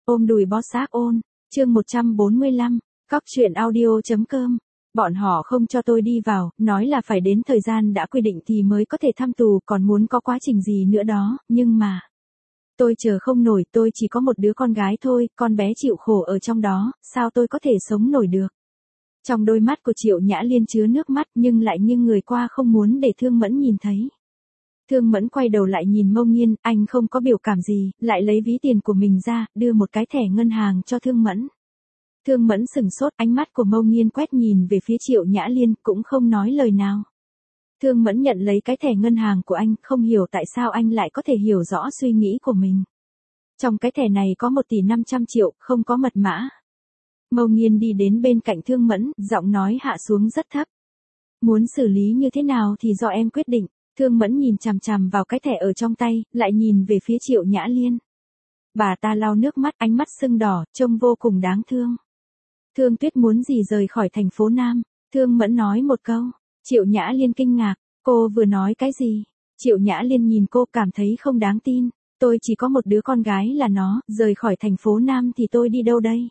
Ôm đùi bó xác ôn, chương 145, cóc truyện audio.com. Bọn họ không cho tôi đi vào, nói là phải đến thời gian đã quy định thì mới có thể thăm tù, còn muốn có quá trình gì nữa đó, nhưng mà tôi chờ không nổi, tôi chỉ có một đứa con gái thôi, con bé chịu khổ ở trong đó, sao tôi có thể sống nổi được. Trong đôi mắt của Triệu Nhã Liên chứa nước mắt nhưng lại nghiêng người qua không muốn để Thương Mẫn nhìn thấy. Thương Mẫn quay đầu lại nhìn Mâu Nghiên, anh không có biểu cảm gì, lại lấy ví tiền của mình ra, đưa một cái thẻ ngân hàng cho Thương Mẫn. Thương Mẫn sửng sốt, ánh mắt của Mâu Nghiên quét nhìn về phía Triệu Nhã Liên, cũng không nói lời nào. Thương Mẫn nhận lấy cái thẻ ngân hàng của anh, không hiểu tại sao anh lại có thể hiểu rõ suy nghĩ của mình. Trong cái thẻ này có 1,5 tỷ, không có mật mã. Mâu Nghiên đi đến bên cạnh Thương Mẫn, giọng nói hạ xuống rất thấp. Muốn xử lý như thế nào thì do em quyết định. Thương Mẫn nhìn chằm chằm vào cái thẻ ở trong tay, lại nhìn về phía Triệu Nhã Liên. Bà ta lau nước mắt, ánh mắt sưng đỏ, trông vô cùng đáng thương. Thương Tuyết muốn gì rời khỏi thành phố Nam? Thương Mẫn nói một câu. Triệu Nhã Liên kinh ngạc, cô vừa nói cái gì? Triệu Nhã Liên nhìn cô cảm thấy không đáng tin. Tôi chỉ có một đứa con gái là nó, rời khỏi thành phố Nam thì tôi đi đâu đây?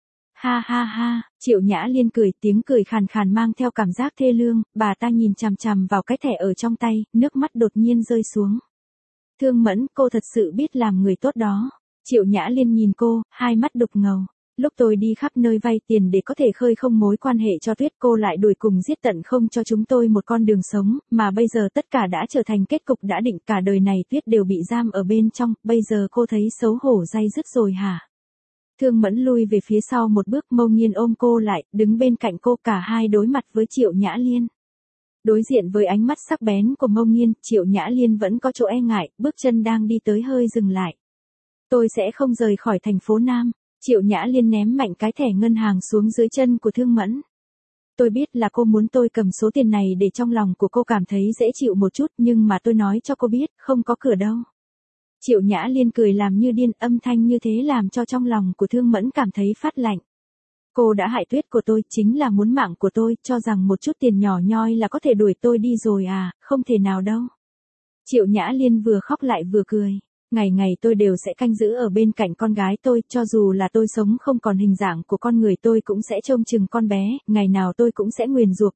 Ha ha ha, Triệu Nhã Liên cười, tiếng cười khàn khàn mang theo cảm giác thê lương, bà ta nhìn chằm chằm vào cái thẻ ở trong tay, nước mắt đột nhiên rơi xuống. Thương Mẫn, cô thật sự biết làm người tốt đó. Triệu Nhã Liên nhìn cô, hai mắt đục ngầu. Lúc tôi đi khắp nơi vay tiền để có thể khơi không mối quan hệ cho Tuyết, cô lại đuổi cùng giết tận không cho chúng tôi một con đường sống, mà bây giờ tất cả đã trở thành kết cục đã định, cả đời này Tuyết đều bị giam ở bên trong, bây giờ cô thấy xấu hổ day dứt rồi hả? Thương Mẫn lui về phía sau một bước, Mâu Nghiên ôm cô lại, đứng bên cạnh cô, cả hai đối mặt với Triệu Nhã Liên. Đối diện với ánh mắt sắc bén của Mâu Nghiên, Triệu Nhã Liên vẫn có chỗ e ngại, bước chân đang đi tới hơi dừng lại. Tôi sẽ không rời khỏi thành phố Nam. Triệu Nhã Liên ném mạnh cái thẻ ngân hàng xuống dưới chân của Thương Mẫn. Tôi biết là cô muốn tôi cầm số tiền này để trong lòng của cô cảm thấy dễ chịu một chút, nhưng mà tôi nói cho cô biết, không có cửa đâu. Triệu Nhã Liên cười làm như điên, âm thanh như thế làm cho trong lòng của Thương Mẫn cảm thấy phát lạnh. Cô đã hại Tuyết của tôi, chính là muốn mạng của tôi, cho rằng một chút tiền nhỏ nhoi là có thể đuổi tôi đi rồi à, không thể nào đâu. Triệu Nhã Liên vừa khóc lại vừa cười. Ngày ngày tôi đều sẽ canh giữ ở bên cạnh con gái tôi, cho dù là tôi sống không còn hình dạng của con người tôi cũng sẽ trông chừng con bé, ngày nào tôi cũng sẽ nguyền rủa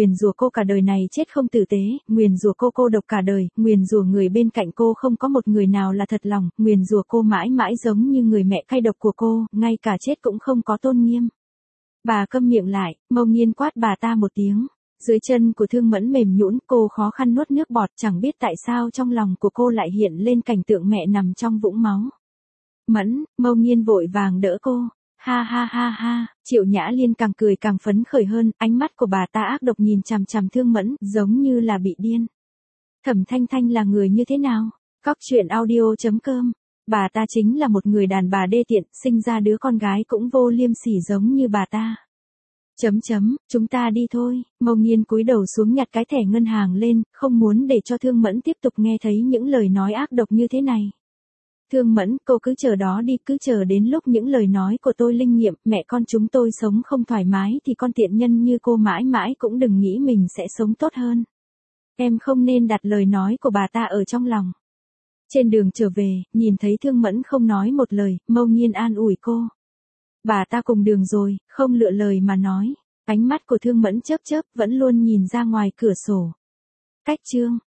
cô cả đời này chết không tử tế, nguyền rủa cô độc cả đời, nguyền rủa người bên cạnh cô không có một người nào là thật lòng, nguyền rủa cô mãi mãi giống như người mẹ cay độc của cô, ngay cả chết cũng không có tôn nghiêm. Bà câm miệng lại, Mâu Nghiên quát bà ta một tiếng. Dưới chân của Thương Mẫn mềm nhũn, cô khó khăn nuốt nước bọt, chẳng biết tại sao trong lòng của cô lại hiện lên cảnh tượng mẹ nằm trong vũng máu. Mẫn, Mâu Nghiên vội vàng đỡ cô. Ha ha ha ha, Triệu Nhã Liên càng cười càng phấn khởi hơn, ánh mắt của bà ta ác độc nhìn chằm chằm Thương Mẫn, giống như là bị điên. Thẩm Thanh Thanh là người như thế nào? Cóc truyện audio.com. Bà ta chính là một người đàn bà đê tiện, sinh ra đứa con gái cũng vô liêm sỉ giống như bà ta. Chúng ta đi thôi. Mâu Nghiên cúi đầu xuống nhặt cái thẻ ngân hàng lên, không muốn để cho Thương Mẫn tiếp tục nghe thấy những lời nói ác độc như thế này. Thương Mẫn, cô cứ chờ đó đi, cứ chờ đến lúc những lời nói của tôi linh nghiệm, mẹ con chúng tôi sống không thoải mái thì con tiện nhân như cô mãi mãi cũng đừng nghĩ mình sẽ sống tốt hơn. Em không nên đặt lời nói của bà ta ở trong lòng. Trên đường trở về, nhìn thấy Thương Mẫn không nói một lời, Mâu Nghiên an ủi cô. Bà ta cùng đường rồi, không lựa lời mà nói. Ánh mắt của Thương Mẫn chớp chớp, vẫn luôn nhìn ra ngoài cửa sổ. Cách chương